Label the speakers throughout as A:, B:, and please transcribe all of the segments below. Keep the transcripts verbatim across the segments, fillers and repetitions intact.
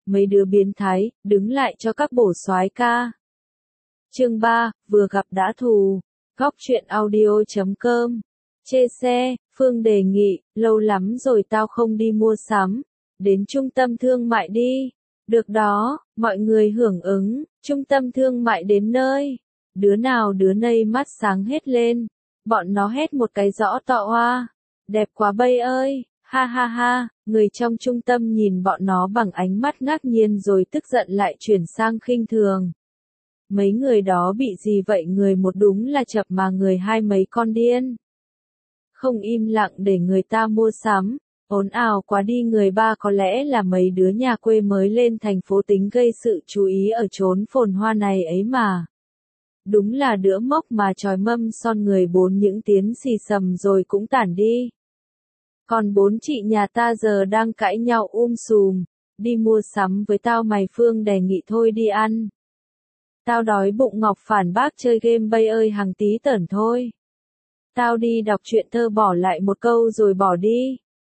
A: mấy đứa biến thái, đứng lại cho các bổ soái ca. Chương ba, vừa gặp đã thù. Góc truyện audio chấm com. Chê xe, Phương đề nghị, lâu lắm rồi tao không đi mua sắm. Đến trung tâm thương mại đi. Được đó, mọi người hưởng ứng, trung tâm thương mại đến nơi. Đứa nào đứa nấy mắt sáng hết lên. Bọn nó hét một cái rõ to oa. Đẹp quá bây ơi, ha ha ha, người trong trung tâm nhìn bọn nó bằng ánh mắt ngạc nhiên rồi tức giận lại chuyển sang khinh thường. Mấy người đó bị gì vậy, người một đúng là chập mà người hai mấy con điên. Không im lặng để người ta mua sắm, ồn ào quá đi. Người ba có lẽ là mấy đứa nhà quê mới lên thành phố tính gây sự chú ý ở chốn phồn hoa này ấy mà. Đúng là đứa mốc mà chòi mâm son. Người bốn những tiếng xì xầm rồi cũng tản đi. Còn bốn chị nhà ta giờ đang cãi nhau um sùm. Đi mua sắm với tao mày? Phương đề nghị. Thôi đi ăn. Tao đói bụng. Ngọc phản bác. Chơi game bây ơi, Hằng tí tởn thôi. Tao đi đọc truyện thơ. Bỏ lại một câu rồi bỏ đi.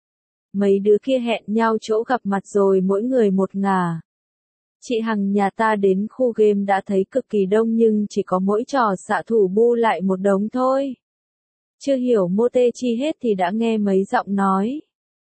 A: Mấy đứa kia hẹn nhau chỗ gặp mặt rồi mỗi người một ngả. Chị Hằng nhà ta đến khu game đã thấy cực kỳ đông nhưng chỉ có mỗi trò xạ thủ bu lại một đống thôi. Chưa hiểu mô tê chi hết thì đã nghe mấy giọng nói.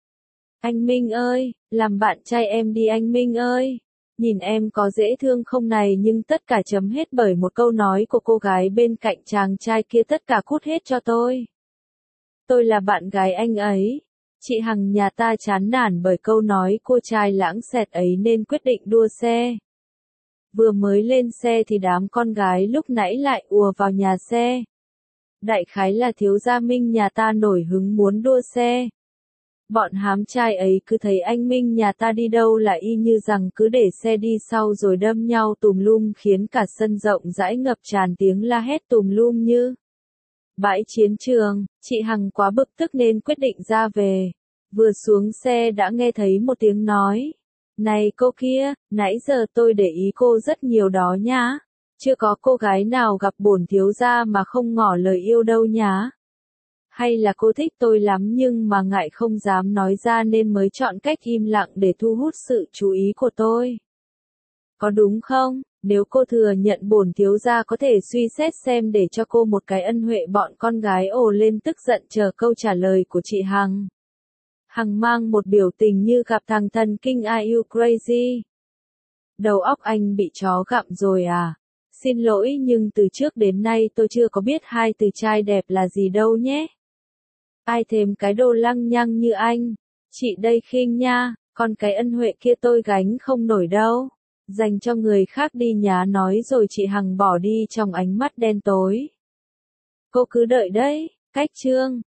A: Anh Minh ơi, làm bạn trai em đi anh Minh ơi. Nhìn em có dễ thương không này, nhưng tất cả chấm hết bởi một câu nói của cô gái bên cạnh chàng trai kia. Tất cả cút hết cho tôi. Tôi là bạn gái anh ấy. Chị Hằng nhà ta chán nản bởi câu nói cô trai lãng xẹt ấy nên quyết định đua xe. Vừa mới lên xe thì đám con gái lúc nãy lại ùa vào nhà xe. Đại khái là thiếu gia Minh nhà ta nổi hứng muốn đua xe. Bọn hám trai ấy cứ thấy anh Minh nhà ta đi đâu là y như rằng cứ để xe đi sau rồi đâm nhau tùm lum, khiến cả sân rộng rãi ngập tràn tiếng la hét tùm lum như bãi chiến trường. Chị Hằng quá bực tức nên quyết định ra về. Vừa xuống xe đã nghe thấy một tiếng nói. Này cô kia, nãy giờ tôi để ý cô rất nhiều đó nhá. Chưa có cô gái nào gặp bổn thiếu gia mà không ngỏ lời yêu đâu nhá. Hay là cô thích tôi lắm nhưng mà ngại không dám nói ra nên mới chọn cách im lặng để thu hút sự chú ý của tôi. Có đúng không? Nếu cô thừa nhận bổn thiếu gia có thể suy xét xem để cho cô một cái ân huệ. Bọn con gái ồ lên tức giận chờ câu trả lời của chị Hằng. Hằng mang một biểu tình như gặp thằng thần kinh. Are you crazy? Đầu óc anh bị chó gặm rồi à? Xin lỗi nhưng từ trước đến nay tôi chưa có biết hai từ trai đẹp là gì đâu nhé. Ai thèm cái đồ lăng nhăng như anh. Chị đây khinh nha, còn cái ân huệ kia tôi gánh không nổi đâu. Dành cho người khác đi nhá. Nói rồi chị Hằng bỏ đi trong ánh mắt đen tối. Cô cứ đợi đấy, cách chương.